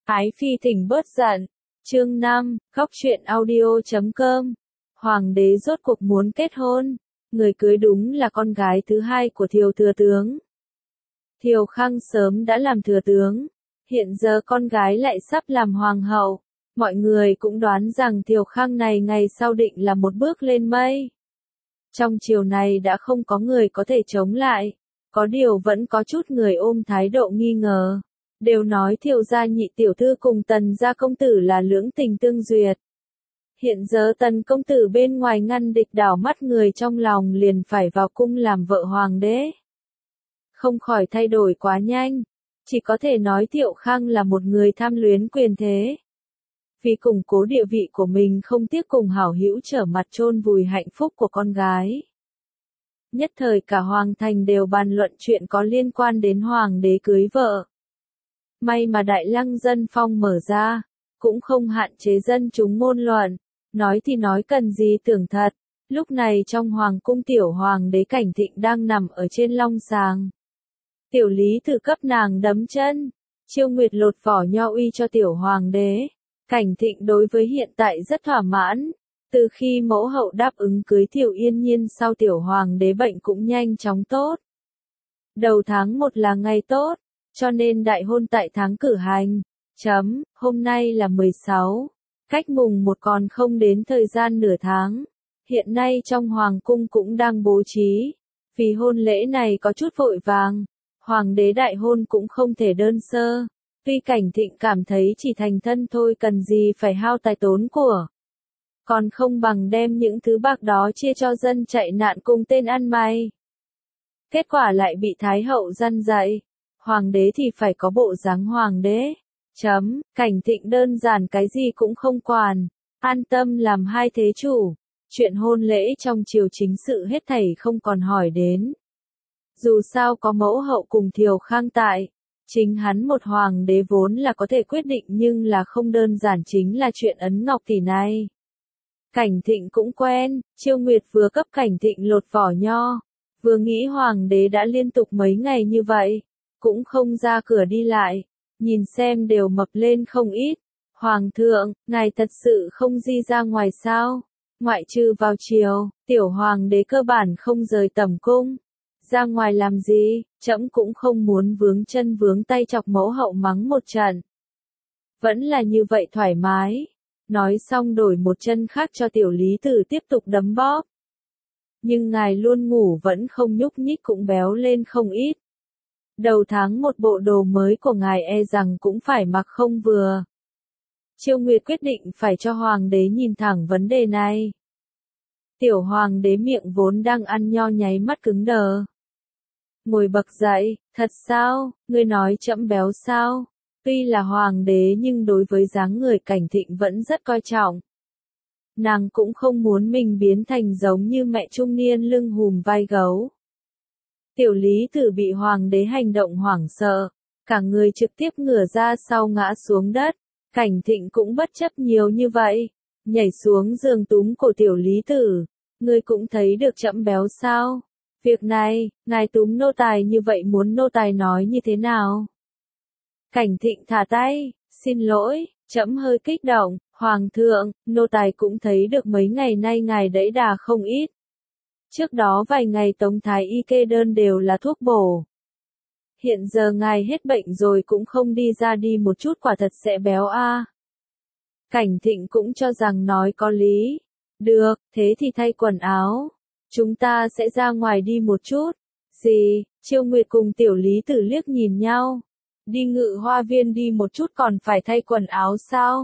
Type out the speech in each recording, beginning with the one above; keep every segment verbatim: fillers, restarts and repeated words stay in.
Ái Phi thỉnh bớt giận. Chương năm, góc truyện audio chấm com. Hoàng đế rốt cuộc muốn kết hôn. Người cưới đúng là con gái thứ hai của Thiều thừa tướng. Thiều Khang sớm đã làm thừa tướng. Hiện giờ con gái lại sắp làm hoàng hậu. Mọi người cũng đoán rằng Thiều Khang này ngày sau định là một bước lên mây. Trong triều này đã không có người có thể chống lại. Có điều vẫn có chút người ôm thái độ nghi ngờ. Đều nói Thiều gia nhị tiểu thư cùng Tần gia công tử là lưỡng tình tương duyệt. Hiện giờ Tần công tử bên ngoài ngăn địch đảo mắt người trong lòng liền phải vào cung làm vợ hoàng đế. Không khỏi thay đổi quá nhanh. Chỉ có thể nói Thiệu Khang là một người tham luyến quyền thế. Vì củng cố địa vị của mình không tiếc cùng hảo hữu trở mặt chôn vùi hạnh phúc của con gái. Nhất thời cả hoàng thành đều bàn luận chuyện có liên quan đến hoàng đế cưới vợ. May mà Đại Lăng Dân Phong mở ra, cũng không hạn chế dân chúng ngôn luận, nói thì nói cần gì tưởng thật. Lúc này trong hoàng cung tiểu hoàng đế Cảnh Thịnh đang nằm ở trên long sàng. Tiểu Lý Thử cấp nàng đấm chân, Chiêu Nguyệt lột vỏ nho uy cho tiểu hoàng đế. Cảnh Thịnh đối với hiện tại rất thỏa mãn. Từ khi mẫu hậu đáp ứng cưới Thiệu Yên Nhiên sau tiểu hoàng đế bệnh cũng nhanh chóng tốt. Đầu tháng một là ngày tốt, cho nên đại hôn tại tháng cử hành. Chấm, hôm nay là mười sáu, cách mùng một còn không đến thời gian nửa tháng. Hiện nay trong hoàng cung cũng đang bố trí. Vì hôn lễ này có chút vội vàng, hoàng đế đại hôn cũng không thể đơn sơ. Tuy Cảnh Thịnh cảm thấy chỉ thành thân thôi cần gì phải hao tài tốn của. Còn không bằng đem những thứ bạc đó chia cho dân chạy nạn cùng tên ăn mày. Kết quả lại bị Thái hậu răn dạy. Hoàng đế thì phải có bộ dáng hoàng đế. Chấm, Cảnh Thịnh đơn giản cái gì cũng không quản. An tâm làm hai thế chủ. Chuyện hôn lễ trong triều chính sự hết thảy không còn hỏi đến. Dù sao có mẫu hậu cùng Thiều Khang tại. Chính hắn một hoàng đế vốn là có thể quyết định nhưng là không đơn giản chính là chuyện ấn ngọc tỷ này. Cảnh Thịnh cũng quen, Chiêu Nguyệt vừa cấp Cảnh Thịnh lột vỏ nho. Vừa nghĩ hoàng đế đã liên tục mấy ngày như vậy. Cũng không ra cửa đi lại. Nhìn xem đều mập lên không ít. Hoàng thượng, ngài thật sự không di ra ngoài sao? Ngoại trừ vào chiều, tiểu hoàng đế cơ bản không rời tẩm cung. Ra ngoài làm gì, trẫm cũng không muốn vướng chân vướng tay chọc mẫu hậu mắng một trận. Vẫn là như vậy thoải mái. Nói xong đổi một chân khác cho tiểu Lý Tử tiếp tục đấm bóp. Nhưng ngài luôn ngủ vẫn không nhúc nhích cũng béo lên không ít. Đầu tháng một bộ đồ mới của ngài e rằng cũng phải mặc không vừa. Chiêu Nguyệt quyết định phải cho hoàng đế nhìn thẳng vấn đề này. Tiểu hoàng đế miệng vốn đang ăn nho nháy mắt cứng đờ. Ngồi bật dậy, thật sao, ngươi nói trẫm béo sao? Tuy là hoàng đế nhưng đối với dáng người Cảnh Thịnh vẫn rất coi trọng. Nàng cũng không muốn mình biến thành giống như mẹ trung niên lưng hùm vai gấu. Tiểu Lý Tử bị hoàng đế hành động hoảng sợ, cả người trực tiếp ngửa ra sau ngã xuống đất. Cảnh Thịnh cũng bất chấp nhiều như vậy, nhảy xuống giường túm cổ tiểu Lý Tử. Ngươi cũng thấy được trẫm béo sao? Việc này, ngài túm nô tài như vậy muốn nô tài nói như thế nào? Cảnh Thịnh thả tay, xin lỗi, trẫm hơi kích động, hoàng thượng, nô tài cũng thấy được mấy ngày nay ngài đẫy đà không ít. Trước đó vài ngày Tống Thái Y kê đơn đều là thuốc bổ. Hiện giờ ngài hết bệnh rồi cũng không đi ra đi một chút quả thật sẽ béo a. À. Cảnh Thịnh cũng cho rằng nói có lý. Được, thế thì thay quần áo. Chúng ta sẽ ra ngoài đi một chút. Gì, Chiêu Nguyệt cùng tiểu Lý Tử liếc nhìn nhau. Đi Ngự Hoa Viên đi một chút còn phải thay quần áo sao?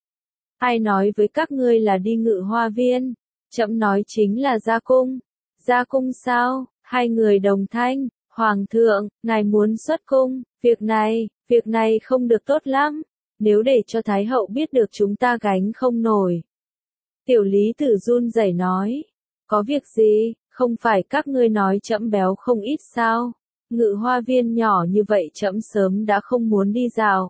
Ai nói với các ngươi là đi Ngự Hoa Viên? Trẫm nói chính là ra cung. Ra cung sao? Hai người đồng thanh. Hoàng thượng, ngài muốn xuất cung. Việc này, việc này không được tốt lắm. Nếu để cho Thái hậu biết được chúng ta gánh không nổi. Tiểu Lý Tử run rẩy nói. Có việc gì, không phải các ngươi nói trẫm béo không ít sao? Ngự Hoa Viên nhỏ như vậy trẫm sớm đã không muốn đi dạo.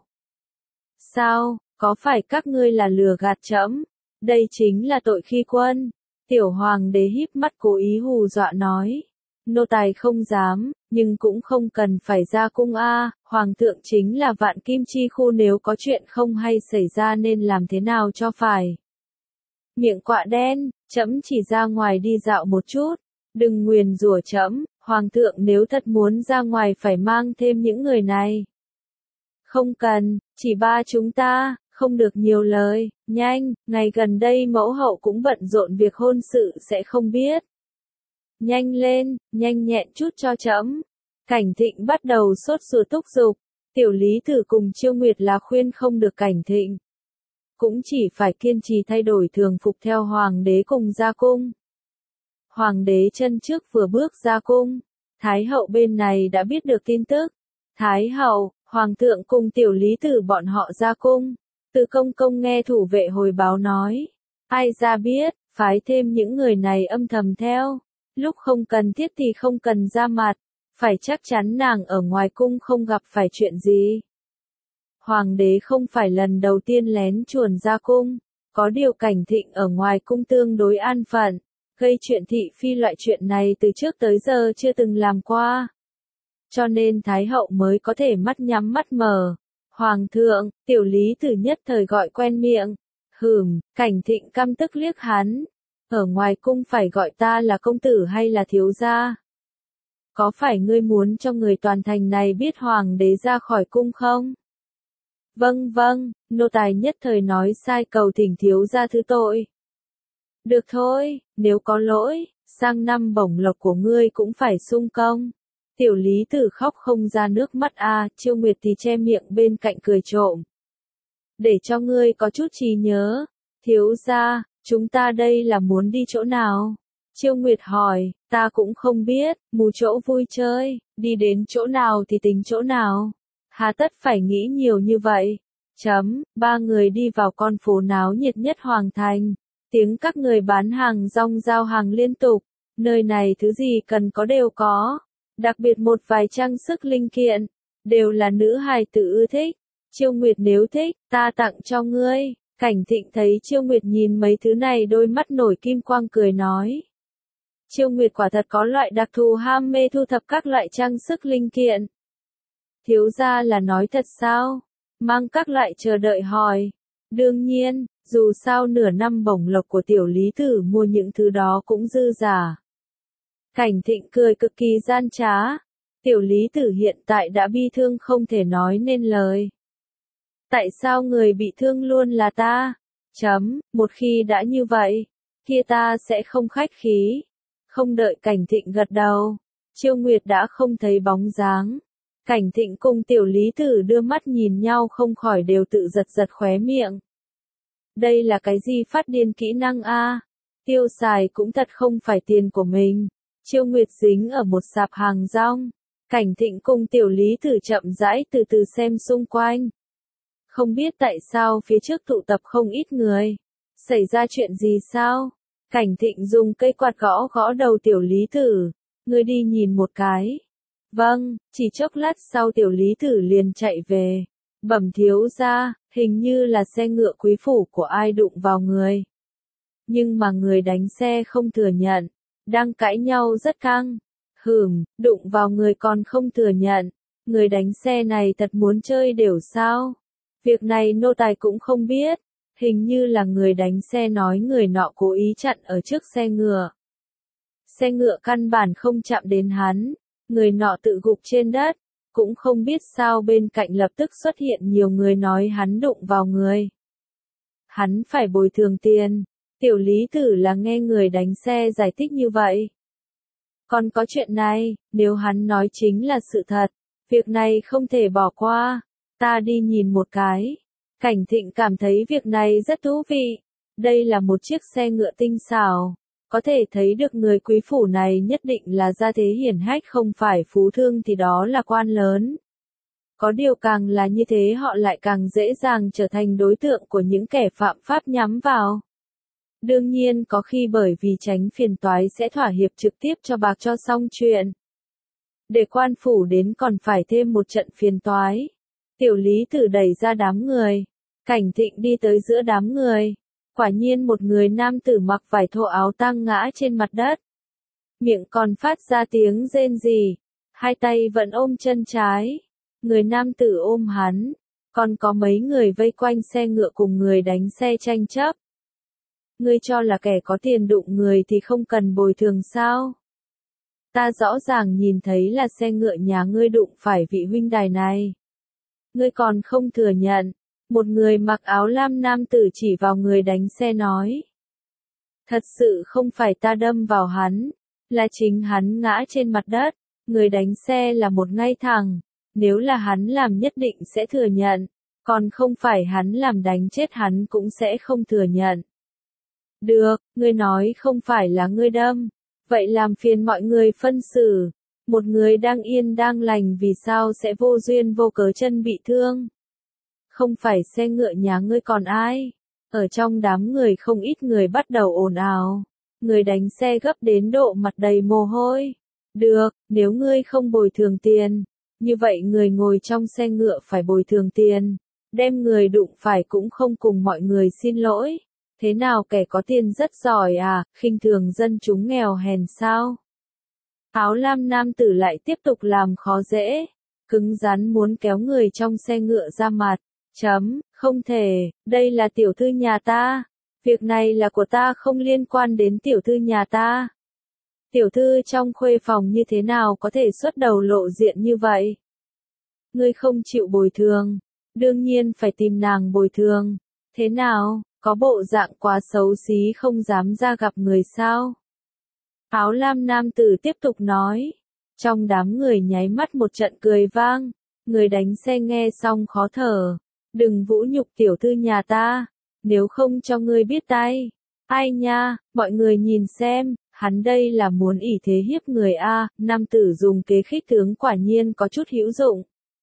Sao, có phải các ngươi là lừa gạt trẫm? Đây chính là tội khi quân. Tiểu hoàng đế híp mắt cố ý hù dọa nói. Nô tài không dám, nhưng cũng không cần phải ra cung a, hoàng thượng chính là vạn kim chi khu, nếu có chuyện không hay xảy ra nên làm thế nào cho phải. Miệng quạ đen, trẫm chỉ ra ngoài đi dạo một chút, đừng nguyền rủa trẫm, hoàng thượng nếu thật muốn ra ngoài phải mang thêm những người này. Không cần, chỉ ba chúng ta, không được nhiều lời, nhanh, ngày gần đây mẫu hậu cũng bận rộn việc hôn sự sẽ không biết. Nhanh lên, nhanh nhẹn chút cho trẫm. Cảnh Thịnh bắt đầu sốt ruột thúc giục, Tiểu Lý Tử cùng Chiêu Nguyệt là khuyên không được Cảnh Thịnh. Cũng chỉ phải kiên trì thay đổi thường phục theo hoàng đế cùng ra cung. Hoàng đế chân trước vừa bước ra cung, Thái hậu bên này đã biết được tin tức. Thái hậu, hoàng thượng cùng Tiểu Lý Tử bọn họ ra cung. Từ công công nghe thủ vệ hồi báo nói, ai ra biết, phái thêm những người này âm thầm theo. Lúc không cần thiết thì không cần ra mặt, phải chắc chắn nàng ở ngoài cung không gặp phải chuyện gì. Hoàng đế không phải lần đầu tiên lén chuồn ra cung, có điều Cảnh Thịnh ở ngoài cung tương đối an phận, gây chuyện thị phi loại chuyện này từ trước tới giờ chưa từng làm qua. Cho nên Thái hậu mới có thể mắt nhắm mắt mở. Hoàng thượng, Tiểu Lý Tử nhất thời gọi quen miệng. Hừm, Cảnh Thịnh căm tức liếc hắn. Ở ngoài cung phải gọi ta là công tử hay là thiếu gia? Có phải ngươi muốn cho người toàn thành này biết hoàng đế ra khỏi cung không? Vâng vâng, nô tài nhất thời nói sai, cầu thỉnh thiếu gia thứ tội. Được thôi, nếu có lỗi, sang năm bổng lộc của ngươi cũng phải sung công. Tiểu Lý Tử khóc không ra nước mắt a, à, Chiêu Nguyệt thì che miệng bên cạnh cười trộm. Để cho ngươi có chút trí nhớ, thiếu gia, chúng ta đây là muốn đi chỗ nào? Chiêu Nguyệt hỏi, ta cũng không biết, mù chỗ vui chơi, đi đến chỗ nào thì tính chỗ nào. Hà tất phải nghĩ nhiều như vậy. Chấm, ba người đi vào con phố náo nhiệt nhất Hoàng Thành. Tiếng các người bán hàng rong giao hàng liên tục. Nơi này thứ gì cần có đều có. Đặc biệt một vài trang sức linh kiện. Đều là nữ hài tử ưa thích. Chiêu Nguyệt nếu thích, ta tặng cho ngươi. Cảnh Thịnh thấy Chiêu Nguyệt nhìn mấy thứ này đôi mắt nổi kim quang cười nói. Chiêu Nguyệt quả thật có loại đặc thù ham mê thu thập các loại trang sức linh kiện. Thiếu gia là nói thật sao? Mang các loại chờ đợi hỏi. Đương nhiên, dù sao nửa năm bổng lộc của Tiểu Lý Tử mua những thứ đó cũng dư giả. Cảnh Thịnh cười cực kỳ gian trá. Tiểu Lý Tử hiện tại đã bi thương không thể nói nên lời. Tại sao người bị thương luôn là ta? Chấm, một khi đã như vậy, kia ta sẽ không khách khí. Không đợi Cảnh Thịnh gật đầu, Chiêu Nguyệt đã không thấy bóng dáng. Cảnh Thịnh cùng Tiểu Lý Tử đưa mắt nhìn nhau không khỏi đều tự giật giật khóe miệng. Đây là cái gì phát điên kỹ năng a? Tiêu xài cũng thật không phải tiền của mình. Chiêu Nguyệt dính ở một sạp hàng rong. Cảnh Thịnh cùng Tiểu Lý Tử chậm rãi từ từ xem xung quanh. Không biết tại sao phía trước tụ tập không ít người. Xảy ra chuyện gì sao? Cảnh Thịnh dùng cây quạt gõ gõ đầu Tiểu Lý Tử. Ngươi đi nhìn một cái. Vâng, chỉ chốc lát sau Tiểu Lý Tử liền chạy về. Bẩm thiếu gia, hình như là xe ngựa quý phủ của ai đụng vào người. Nhưng mà người đánh xe không thừa nhận. Đang cãi nhau rất căng. Hừm, đụng vào người còn không thừa nhận. Người đánh xe này thật muốn chơi đều sao? Việc này nô tài cũng không biết. Hình như là người đánh xe nói người nọ cố ý chặn ở trước xe ngựa. Xe ngựa căn bản không chạm đến hắn. Người nọ tự gục trên đất. Cũng không biết sao bên cạnh lập tức xuất hiện nhiều người nói hắn đụng vào người. Hắn phải bồi thường tiền. Tiểu Lý Tử là nghe người đánh xe giải thích như vậy. Còn có chuyện này, nếu hắn nói chính là sự thật, việc này không thể bỏ qua. Ta đi nhìn một cái. Cảnh Thịnh cảm thấy việc này rất thú vị. Đây là một chiếc xe ngựa tinh xảo. Có thể thấy được người quý phủ này nhất định là gia thế hiển hách, không phải phú thương thì đó là quan lớn. Có điều càng là như thế họ lại càng dễ dàng trở thành đối tượng của những kẻ phạm pháp nhắm vào. Đương nhiên có khi bởi vì tránh phiền toái sẽ thỏa hiệp trực tiếp cho bạc cho xong chuyện. Để quan phủ đến còn phải thêm một trận phiền toái. Tiểu Lý Tử đẩy ra đám người. Cảnh Thịnh đi tới giữa đám người. Quả nhiên một người nam tử mặc vải thô áo tang ngã trên mặt đất. miệng còn phát ra tiếng rên rỉ, hai tay vẫn ôm chân trái. Người nam tử ôm hắn, còn có mấy người vây quanh xe ngựa cùng người đánh xe tranh chấp. Ngươi cho là kẻ có tiền đụng người thì không cần bồi thường sao? Ta rõ ràng nhìn thấy là xe ngựa nhà ngươi đụng phải vị huynh đài này. Ngươi còn không thừa nhận. Một người mặc áo lam nam tử chỉ vào người đánh xe nói. Thật sự không phải ta đâm vào hắn, là chính hắn ngã trên mặt đất. Người đánh xe là một ngay thẳng, nếu là hắn làm nhất định sẽ thừa nhận, còn không phải hắn làm đánh chết hắn cũng sẽ không thừa nhận. Được, ngươi nói không phải là ngươi đâm, vậy làm phiền mọi người phân xử. Một người đang yên đang lành vì sao sẽ vô duyên vô cớ chân bị thương? Không phải xe ngựa nhà ngươi còn ai? Ở trong đám người không ít người bắt đầu ồn ào. Người đánh xe gấp đến độ mặt đầy mồ hôi. Được, nếu ngươi không bồi thường tiền, như vậy người ngồi trong xe ngựa phải bồi thường tiền. Đem người đụng phải cũng không cùng mọi người xin lỗi. Thế nào kẻ có tiền rất giỏi à, khinh thường dân chúng nghèo hèn sao? Áo lam nam tử lại tiếp tục làm khó dễ, cứng rắn muốn kéo người trong xe ngựa ra mặt. Chấm, không thể, đây là tiểu thư nhà ta. Việc này là của ta không liên quan đến tiểu thư nhà ta. Tiểu thư trong khuê phòng như thế nào có thể xuất đầu lộ diện như vậy? Ngươi không chịu bồi thường, đương nhiên phải tìm nàng bồi thường. Thế nào, có bộ dạng quá xấu xí không dám ra gặp người sao? Áo lam nam tử tiếp tục nói. Trong đám người nháy mắt một trận cười vang. Người đánh xe nghe xong khó thở. Đừng vũ nhục tiểu thư nhà ta, nếu không cho ngươi biết tay. Ai nha, mọi người nhìn xem, hắn đây là muốn ỷ thế hiếp người a. Nam tử dùng kế khích tướng quả nhiên có chút hữu dụng.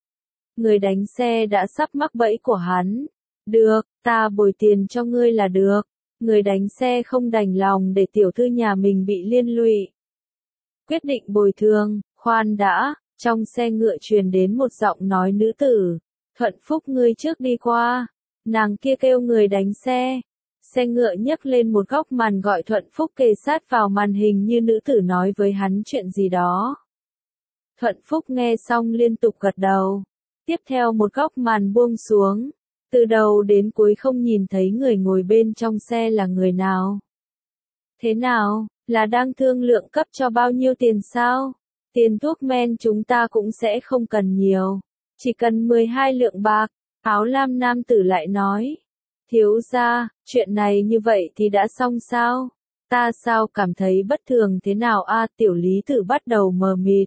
Người đánh xe đã sắp mắc bẫy của hắn. Được, ta bồi tiền cho ngươi là được. Người đánh xe không đành lòng để tiểu thư nhà mình bị liên lụy. Quyết định bồi thường, khoan đã, trong xe ngựa truyền đến một giọng nói nữ tử. Thuận Phúc ngươi trước đi qua. Nàng kia kêu người đánh xe. Xe ngựa nhấc lên một góc màn gọi Thuận Phúc kề sát vào màn hình như nữ tử nói với hắn chuyện gì đó. Thuận Phúc nghe xong liên tục gật đầu. Tiếp theo một góc màn buông xuống. Từ đầu đến cuối không nhìn thấy người ngồi bên trong xe là người nào. Thế nào, là đang thương lượng cấp cho bao nhiêu tiền sao? Tiền thuốc men chúng ta cũng sẽ không cần nhiều. Chỉ cần mười hai lượng bạc. Áo lam nam tử lại nói. Thiếu gia, chuyện này như vậy thì đã xong sao? Ta sao cảm thấy bất thường thế nào a? Tiểu lý tử bắt đầu mờ mịt.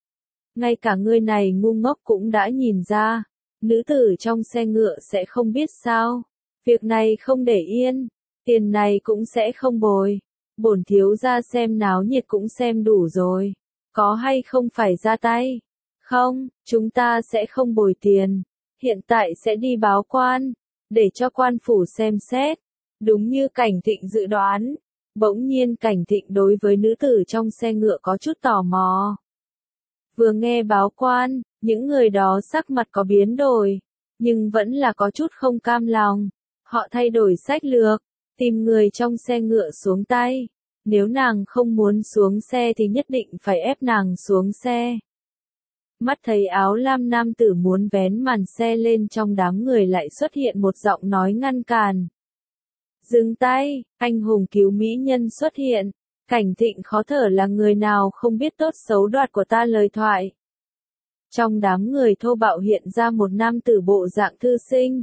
Ngay cả ngươi này ngu ngốc cũng đã nhìn ra. Nữ tử trong xe ngựa sẽ không biết sao. Việc này không để yên. Tiền này cũng sẽ không bồi. Bổn thiếu gia xem náo nhiệt cũng xem đủ rồi. Có hay không phải ra tay? Không, chúng ta sẽ không bồi tiền. Hiện tại sẽ đi báo quan. Để cho quan phủ xem xét. Đúng như Cảnh Thịnh dự đoán. Bỗng nhiên Cảnh Thịnh đối với nữ tử trong xe ngựa có chút tò mò. Vừa nghe báo quan, những người đó sắc mặt có biến đổi. Nhưng vẫn là có chút không cam lòng. Họ thay đổi sách lược. Tìm người trong xe ngựa xuống tay. Nếu nàng không muốn xuống xe thì nhất định phải ép nàng xuống xe. Mắt thấy áo lam nam tử muốn vén màn xe lên trong đám người lại xuất hiện một giọng nói ngăn cản. Dừng tay, anh hùng cứu mỹ nhân xuất hiện. Cảnh Thịnh khó thở là người nào không biết tốt xấu đoạt của ta lời thoại. Trong đám người thô bạo hiện ra một nam tử bộ dạng thư sinh.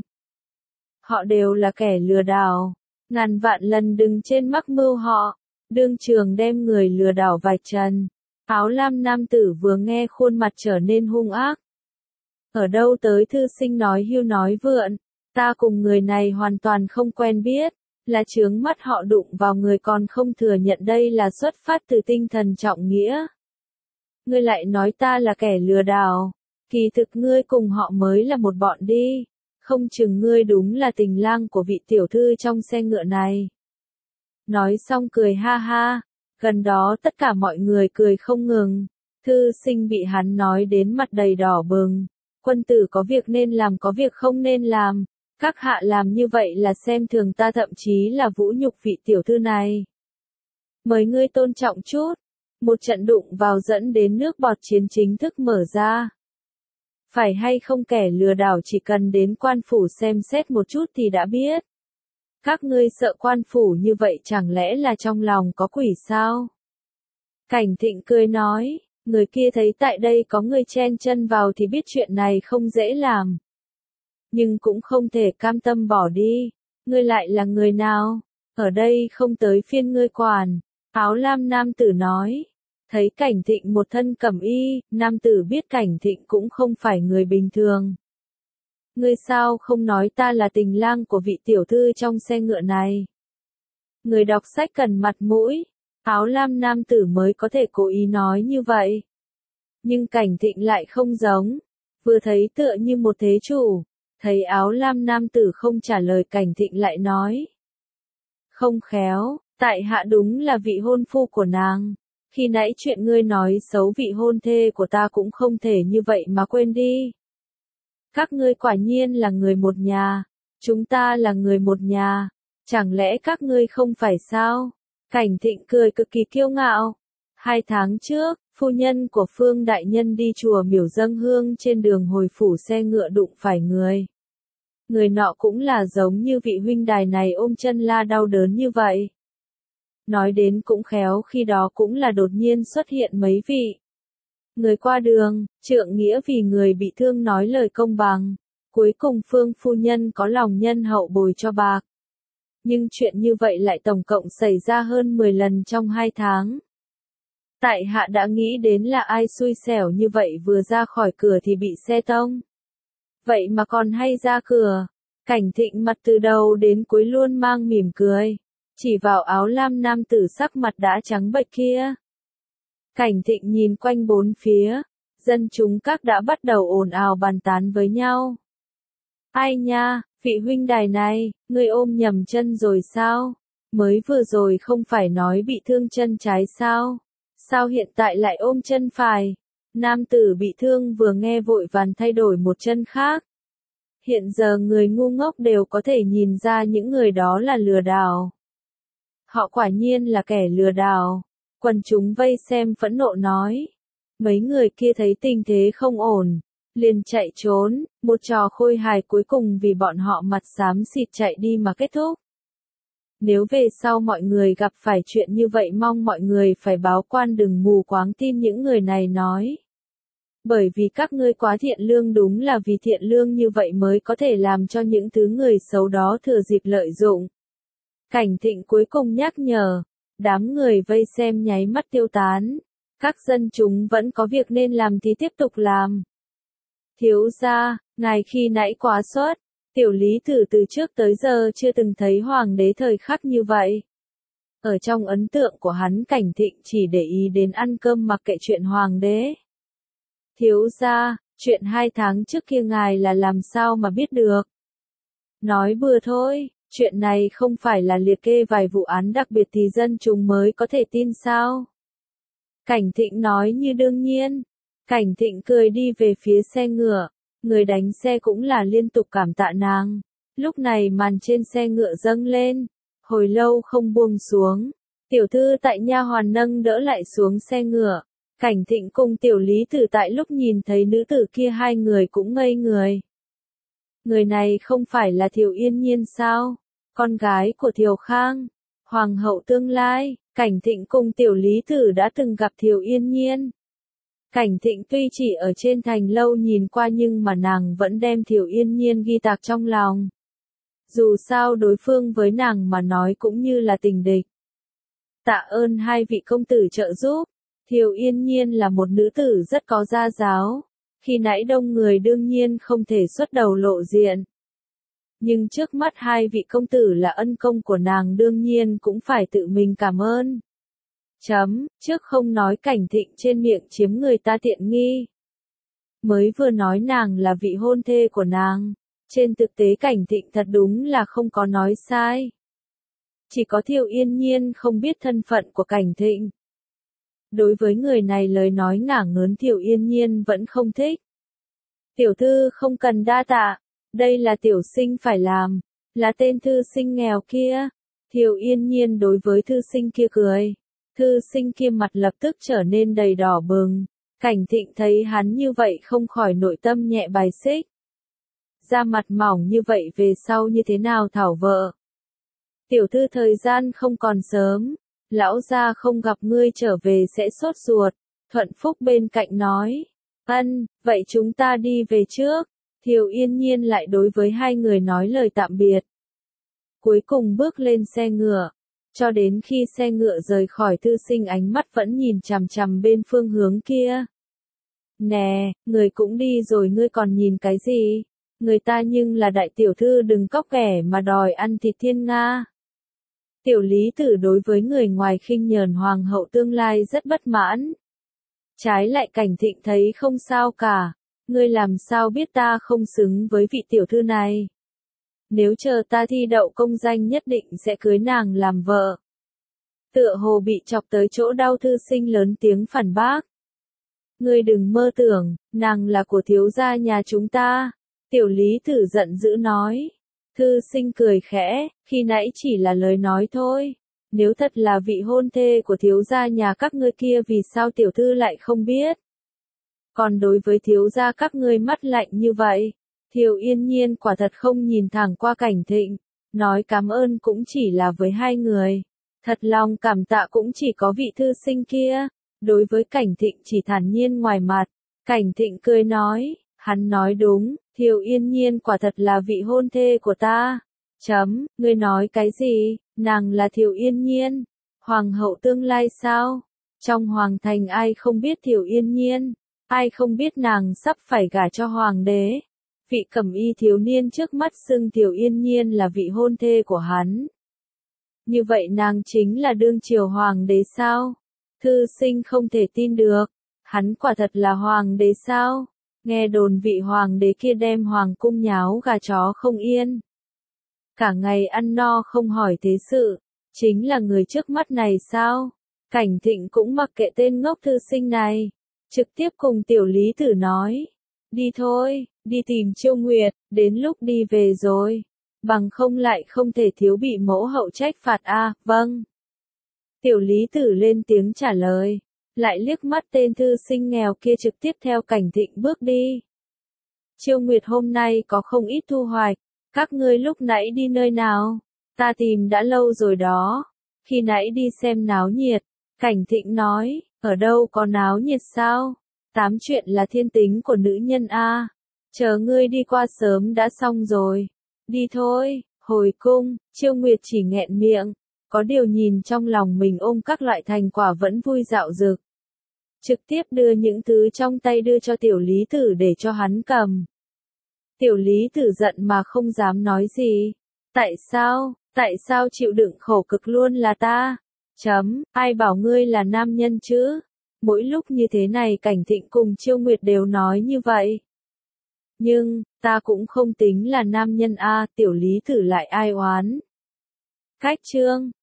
Họ đều là kẻ lừa đảo. Ngàn vạn lần đừng trên mắc mưu họ. Đương trường đem người lừa đảo vạch trần. Áo lam nam tử vừa nghe khuôn mặt trở nên hung ác. Ở đâu tới thư sinh nói hưu nói vượn. Ta cùng người này hoàn toàn không quen biết. Là chướng mắt họ đụng vào người còn không thừa nhận đây là xuất phát từ tinh thần trọng nghĩa. Ngươi lại nói ta là kẻ lừa đảo. Kỳ thực ngươi cùng họ mới là một bọn đi. Không chừng ngươi đúng là tình lang của vị tiểu thư trong xe ngựa này. Nói xong cười ha ha. Gần đó tất cả mọi người cười không ngừng. Thư sinh bị hắn nói đến mặt đầy đỏ bừng. Quân tử có việc nên làm có việc không nên làm. Các hạ làm như vậy là xem thường ta thậm chí là vũ nhục vị tiểu thư này. Mời ngươi tôn trọng chút. Một trận đụng vào dẫn đến nước bọt chiến chính thức mở ra. Phải hay không kẻ lừa đảo chỉ cần đến quan phủ xem xét một chút thì đã biết. Các ngươi sợ quan phủ như vậy chẳng lẽ là trong lòng có quỷ sao? Cảnh Thịnh cười nói, người kia thấy tại đây có người chen chân vào thì biết chuyện này không dễ làm. Nhưng cũng không thể cam tâm bỏ đi. Ngươi lại là người nào? Ở đây không tới phiên ngươi quản. Áo lam nam tử nói. Thấy Cảnh Thịnh một thân cẩm y, nam tử biết Cảnh Thịnh cũng không phải người bình thường. Ngươi sao không nói ta là tình lang của vị tiểu thư trong xe ngựa này? Người đọc sách cần mặt mũi. Áo lam nam tử mới có thể cố ý nói như vậy. Nhưng Cảnh Thịnh lại không giống. Vừa thấy tựa như một thế chủ. Thấy áo lam nam tử không trả lời Cảnh Thịnh lại nói. Không khéo, tại hạ đúng là vị hôn phu của nàng. Khi nãy chuyện ngươi nói xấu vị hôn thê của ta cũng không thể như vậy mà quên đi. Các ngươi quả nhiên là người một nhà. Chúng ta là người một nhà. Chẳng lẽ các ngươi không phải sao? Cảnh Thịnh cười cực kỳ kiêu ngạo. Hai tháng trước, phu nhân của Phương Đại Nhân đi chùa miểu dâng hương trên đường hồi phủ xe ngựa đụng phải người. Người nọ cũng là giống như vị huynh đài này ôm chân la đau đớn như vậy. Nói đến cũng khéo khi đó cũng là đột nhiên xuất hiện mấy vị. Người qua đường, trượng nghĩa vì người bị thương nói lời công bằng. Cuối cùng Phương phu nhân có lòng nhân hậu bồi cho bạc. Nhưng chuyện như vậy lại tổng cộng xảy ra hơn mười lần trong hai tháng. Tại hạ đã nghĩ đến là ai xui xẻo như vậy vừa ra khỏi cửa thì bị xe tông. Vậy mà còn hay ra cửa. Cảnh Thịnh mặt từ đầu đến cuối luôn mang mỉm cười. Chỉ vào áo lam nam tử sắc mặt đã trắng bệch kia. Cảnh Thịnh nhìn quanh bốn phía. Dân chúng các đã bắt đầu ồn ào bàn tán với nhau. Ai nha, vị huynh đài này, ngươi ôm nhầm chân rồi sao? Mới vừa rồi không phải nói bị thương chân trái sao? Sao hiện tại lại ôm chân phải? Nam tử bị thương vừa nghe vội vàng thay đổi một chân khác. Hiện giờ người ngu ngốc đều có thể nhìn ra những người đó là lừa đảo. Họ quả nhiên là kẻ lừa đảo. Quần chúng vây xem phẫn nộ nói. Mấy người kia thấy tình thế không ổn. Liền chạy trốn, một trò khôi hài cuối cùng vì bọn họ mặt xám xịt chạy đi mà kết thúc. Nếu về sau mọi người gặp phải chuyện như vậy mong mọi người phải báo quan đừng mù quáng tin những người này nói. Bởi vì các ngươi quá thiện lương đúng là vì thiện lương như vậy mới có thể làm cho những thứ người xấu đó thừa dịp lợi dụng. Cảnh Thịnh cuối cùng nhắc nhở, đám người vây xem nháy mắt tiêu tán. Các dân chúng vẫn có việc nên làm thì tiếp tục làm. Thiếu gia, ngài khi nãy quá sốt, tiểu lý tử từ trước tới giờ chưa từng thấy hoàng đế thời khắc như vậy. Ở trong ấn tượng của hắn Cảnh Thịnh chỉ để ý đến ăn cơm mặc kệ chuyện hoàng đế. Thiếu gia, chuyện hai tháng trước kia ngài là làm sao mà biết được? Nói bừa thôi, chuyện này không phải là liệt kê vài vụ án đặc biệt thì dân chúng mới có thể tin sao? Cảnh Thịnh nói như đương nhiên. Cảnh Thịnh cười đi về phía xe ngựa, người đánh xe cũng là liên tục cảm tạ nàng. Lúc này màn trên xe ngựa dâng lên, hồi lâu không buông xuống. Tiểu thư tại nha hoàn nâng đỡ lại xuống xe ngựa. Cảnh Thịnh cùng tiểu lý tử tại lúc nhìn thấy nữ tử kia hai người cũng ngây người. Người này không phải là Thiều Yên Nhiên sao? Con gái của Thiều Khang, hoàng hậu tương lai. Cảnh Thịnh cùng tiểu lý tử đã từng gặp Thiều Yên Nhiên. Cảnh Thịnh tuy chỉ ở trên thành lâu nhìn qua nhưng mà nàng vẫn đem Thiều Yên Nhiên ghi tạc trong lòng. Dù sao đối phương với nàng mà nói cũng như là tình địch. Tạ ơn hai vị công tử trợ giúp. Thiều Yên Nhiên là một nữ tử rất có gia giáo. Khi nãy đông người đương nhiên không thể xuất đầu lộ diện. Nhưng trước mắt hai vị công tử là ân công của nàng đương nhiên cũng phải tự mình cảm ơn. Chấm, trước không nói Cảnh Thịnh trên miệng chiếm người ta tiện nghi. Mới vừa nói nàng là vị hôn thê của nàng. Trên thực tế Cảnh Thịnh thật đúng là không có nói sai. Chỉ có Thiều Yên Nhiên không biết thân phận của Cảnh Thịnh. Đối với người này lời nói ngả ngớn Thiều Yên Nhiên vẫn không thích. Tiểu thư không cần đa tạ. Đây là tiểu sinh phải làm. Là tên thư sinh nghèo kia. Thiều Yên Nhiên đối với thư sinh kia cười. Thư sinh kia mặt lập tức trở nên đầy đỏ bừng. Cảnh Thịnh thấy hắn như vậy không khỏi nội tâm nhẹ bài xích. Da mặt mỏng như vậy về sau như thế nào thảo vợ. Tiểu thư thời gian không còn sớm, lão gia không gặp ngươi trở về sẽ sốt ruột. Thuận Phúc bên cạnh nói, ân, vậy chúng ta đi về trước. Thiều Yên Nhiên lại đối với hai người nói lời tạm biệt. Cuối cùng bước lên xe ngựa, cho đến khi xe ngựa rời khỏi thư sinh ánh mắt vẫn nhìn chằm chằm bên phương hướng kia. Nè, người cũng đi rồi ngươi còn nhìn cái gì? Người ta nhưng là đại tiểu thư đừng cóc ghẻ mà đòi ăn thịt thiên nga. Tiểu Lý Tử đối với người ngoài khinh nhờn hoàng hậu tương lai rất bất mãn. Trái lại Cảnh Thịnh thấy không sao cả, ngươi làm sao biết ta không xứng với vị tiểu thư này. Nếu chờ ta thi đậu công danh nhất định sẽ cưới nàng làm vợ. Tựa hồ bị chọc tới chỗ đau thư sinh lớn tiếng phản bác. Ngươi đừng mơ tưởng, nàng là của thiếu gia nhà chúng ta. Tiểu Lý Tử giận dữ nói. Thư sinh cười khẽ, khi nãy chỉ là lời nói thôi. Nếu thật là vị hôn thê của thiếu gia nhà các ngươi kia vì sao tiểu thư lại không biết? Còn đối với thiếu gia các ngươi mắt lạnh như vậy, Thiều Yên Nhiên quả thật không nhìn thẳng qua Cảnh Thịnh, nói cảm ơn cũng chỉ là với hai người. Thật lòng cảm tạ cũng chỉ có vị thư sinh kia, đối với Cảnh Thịnh chỉ thản nhiên ngoài mặt. Cảnh Thịnh cười nói, hắn nói đúng, Thiều Yên Nhiên quả thật là vị hôn thê của ta. Chấm, ngươi nói cái gì, nàng là Thiều Yên Nhiên, hoàng hậu tương lai sao? Trong hoàng thành ai không biết Thiều Yên Nhiên, ai không biết nàng sắp phải gả cho hoàng đế. Vị cẩm y thiếu niên trước mắt xưng Thiều Yên Nhiên là vị hôn thê của hắn. Như vậy nàng chính là đương triều hoàng đế sao? Thư sinh không thể tin được, hắn quả thật là hoàng đế sao? Nghe đồn vị hoàng đế kia đem hoàng cung nháo gà chó không yên. Cả ngày ăn no không hỏi thế sự, chính là người trước mắt này sao? Cảnh Thịnh cũng mặc kệ tên ngốc thư sinh này, trực tiếp cùng Tiểu Lý Tử nói, đi thôi, đi tìm Chiêu Nguyệt, đến lúc đi về rồi, bằng không lại không thể thiếu bị mẫu hậu trách phạt a, à, vâng. Tiểu Lý Tử lên tiếng trả lời, lại liếc mắt tên thư sinh nghèo kia trực tiếp theo Cảnh Thịnh bước đi. Chiêu Nguyệt hôm nay có không ít thu hoạch, các ngươi lúc nãy đi nơi nào? Ta tìm đã lâu rồi đó, khi nãy đi xem náo nhiệt. Cảnh Thịnh nói, ở đâu có náo nhiệt sao? Tám chuyện là thiên tính của nữ nhân a. Chờ ngươi đi qua sớm đã xong rồi. Đi thôi, hồi cung. Chiêu Nguyệt chỉ nghẹn miệng, có điều nhìn trong lòng mình ôm các loại thành quả vẫn vui dạo dực. Trực tiếp đưa những thứ trong tay đưa cho Tiểu Lý Tử để cho hắn cầm. Tiểu Lý Tử giận mà không dám nói gì. Tại sao, tại sao chịu đựng khổ cực luôn là ta? Chấm, ai bảo ngươi là nam nhân chứ? Mỗi lúc như thế này Cảnh Thịnh cùng Chiêu Nguyệt đều nói như vậy. Nhưng, ta cũng không tính là nam nhân a, Tiểu Lý Tử lại ai oán. Cách chương